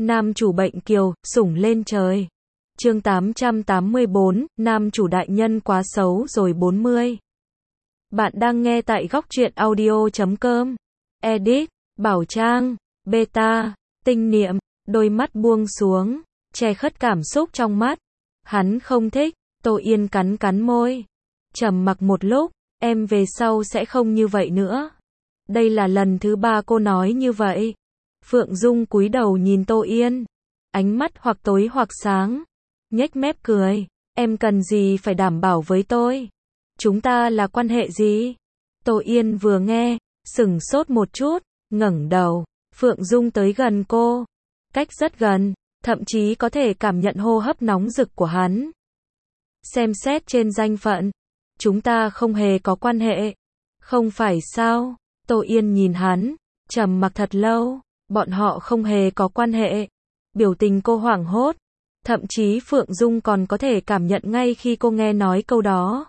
Nam chủ bệnh kiều, sủng lên trời. Chương 884, nam chủ đại nhân quá xấu rồi 40. Bạn đang nghe tại góc truyện audio.com. Edit, Bảo Trang, Beta, Tinh Niệm, đôi mắt buông xuống, che khuất cảm xúc trong mắt. Hắn không thích, Tô Yên cắn cắn môi. Trầm mặc một lúc, em về sau sẽ không như vậy nữa. Đây là lần thứ 3 cô nói như vậy. Phượng Dung cúi đầu nhìn Tô Yên, ánh mắt hoặc tối hoặc sáng, nhếch mép cười, em cần gì phải đảm bảo với tôi? Chúng ta là quan hệ gì? Tô Yên vừa nghe, sửng sốt một chút, ngẩng đầu, Phượng Dung tới gần cô, cách rất gần, thậm chí có thể cảm nhận hô hấp nóng rực của hắn. Xem xét trên danh phận, chúng ta không hề có quan hệ, không phải sao? Tô Yên nhìn hắn, trầm mặc thật lâu. Bọn họ không hề có quan hệ. Biểu tình cô hoảng hốt. Thậm chí Phượng Dung còn có thể cảm nhận ngay khi cô nghe nói câu đó.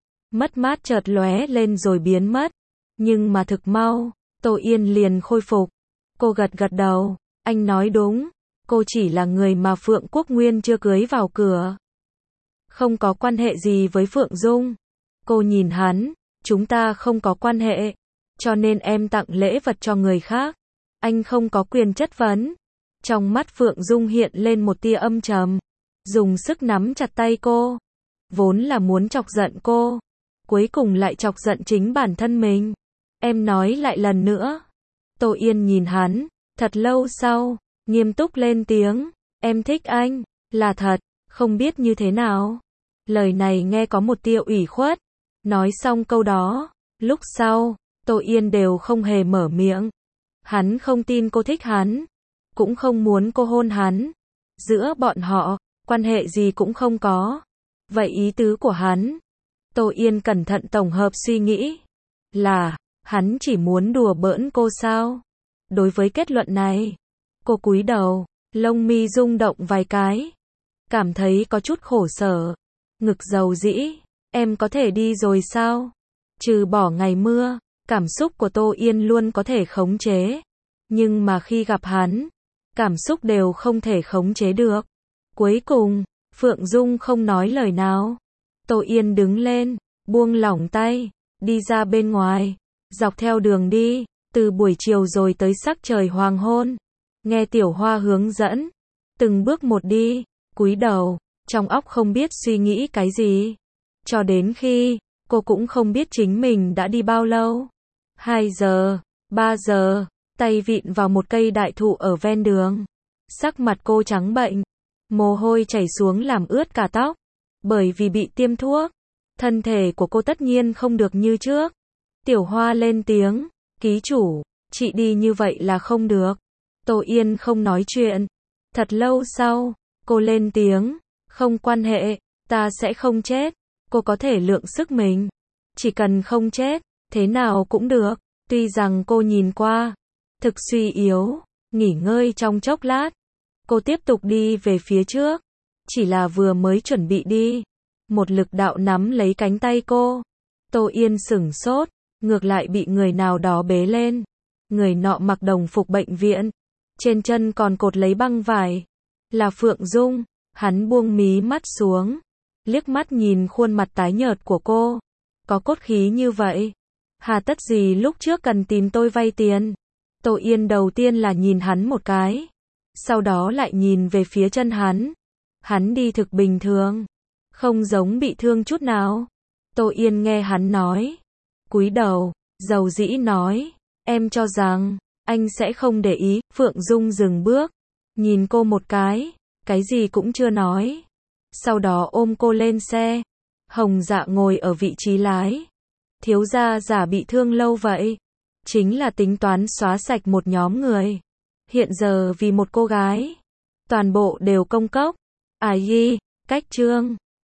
Mất mát chợt lóe lên rồi biến mất. Nhưng mà thực mau, Tô Yên liền khôi phục. Cô gật gật đầu. Anh nói đúng. Cô chỉ là người mà Phượng Quốc Nguyên chưa cưới vào cửa. Không có quan hệ gì với Phượng Dung. Cô nhìn hắn. Chúng ta không có quan hệ. Cho nên em tặng lễ vật cho người khác. Anh không có quyền chất vấn. Trong mắt Phượng Dung hiện lên một tia âm trầm. Dùng sức nắm chặt tay cô. Vốn là muốn chọc giận cô. Cuối cùng lại chọc giận chính bản thân mình. Em nói lại lần nữa. Tô Yên nhìn hắn. Thật lâu sau, nghiêm túc lên tiếng. Em thích anh. Là thật. Không biết như thế nào. Lời này nghe có một tia ủy khuất. Nói xong câu đó. Lúc sau, Tô Yên đều không hề mở miệng. Hắn không tin cô thích hắn, cũng không muốn cô hôn hắn. Giữa bọn họ, quan hệ gì cũng không có. Vậy ý tứ của hắn? Tô Yên cẩn thận tổng hợp suy nghĩ. Là, hắn chỉ muốn đùa bỡn cô sao? Đối với kết luận này, cô cúi đầu, lông mi rung động vài cái. Cảm thấy có chút khổ sở. Ngực dầu dĩ, em có thể đi rồi sao? Trừ bỏ ngày mưa. Cảm xúc của Tô Yên luôn có thể khống chế. Nhưng mà khi gặp hắn, cảm xúc đều không thể khống chế được. Cuối cùng, Phượng Dung không nói lời nào. Tô Yên đứng lên, buông lỏng tay, đi ra bên ngoài. Dọc theo đường đi, từ buổi chiều rồi tới sắc trời hoàng hôn. Nghe Tiểu Hoa hướng dẫn. Từng bước một đi, cúi đầu, trong óc không biết suy nghĩ cái gì. Cho đến khi, cô cũng không biết chính mình đã đi bao lâu. 2 giờ, 3 giờ, tay vịn vào một cây đại thụ ở ven đường. Sắc mặt cô trắng bệnh, mồ hôi chảy xuống làm ướt cả tóc. Bởi vì bị tiêm thuốc, thân thể của cô tất nhiên không được như trước. Tiểu Hoa lên tiếng, ký chủ, chị đi như vậy là không được. Tô Yên không nói chuyện. Thật lâu sau, cô lên tiếng, không quan hệ, ta sẽ không chết. Cô có thể lượng sức mình. Chỉ cần không chết. Thế nào cũng được, tuy rằng cô nhìn qua, thực suy yếu, nghỉ ngơi trong chốc lát. Cô tiếp tục đi về phía trước, chỉ là vừa mới chuẩn bị đi. Một lực đạo nắm lấy cánh tay cô. Tô Yên sửng sốt, ngược lại bị người nào đó bế lên. Người nọ mặc đồng phục bệnh viện, trên chân còn cột lấy băng vải. Là Phượng Dung, hắn buông mí mắt xuống, liếc mắt nhìn khuôn mặt tái nhợt của cô. Có cốt khí như vậy. Hà tất gì lúc trước cần tìm tôi vay tiền? Tô Yên đầu tiên là nhìn hắn một cái. Sau đó lại nhìn về phía chân hắn. Hắn đi thực bình thường. Không giống bị thương chút nào. Tô Yên nghe hắn nói. Cúi đầu, dầu dĩ nói. Em cho rằng, anh sẽ không để ý. Phượng Dung dừng bước. Nhìn cô một cái gì cũng chưa nói. Sau đó ôm cô lên xe. Hồng Dạ ngồi ở vị trí lái. Thiếu gia giả bị thương lâu vậy. Chính là tính toán xóa sạch một nhóm người. Hiện giờ vì một cô gái. Toàn bộ đều công cốc. Cách chương.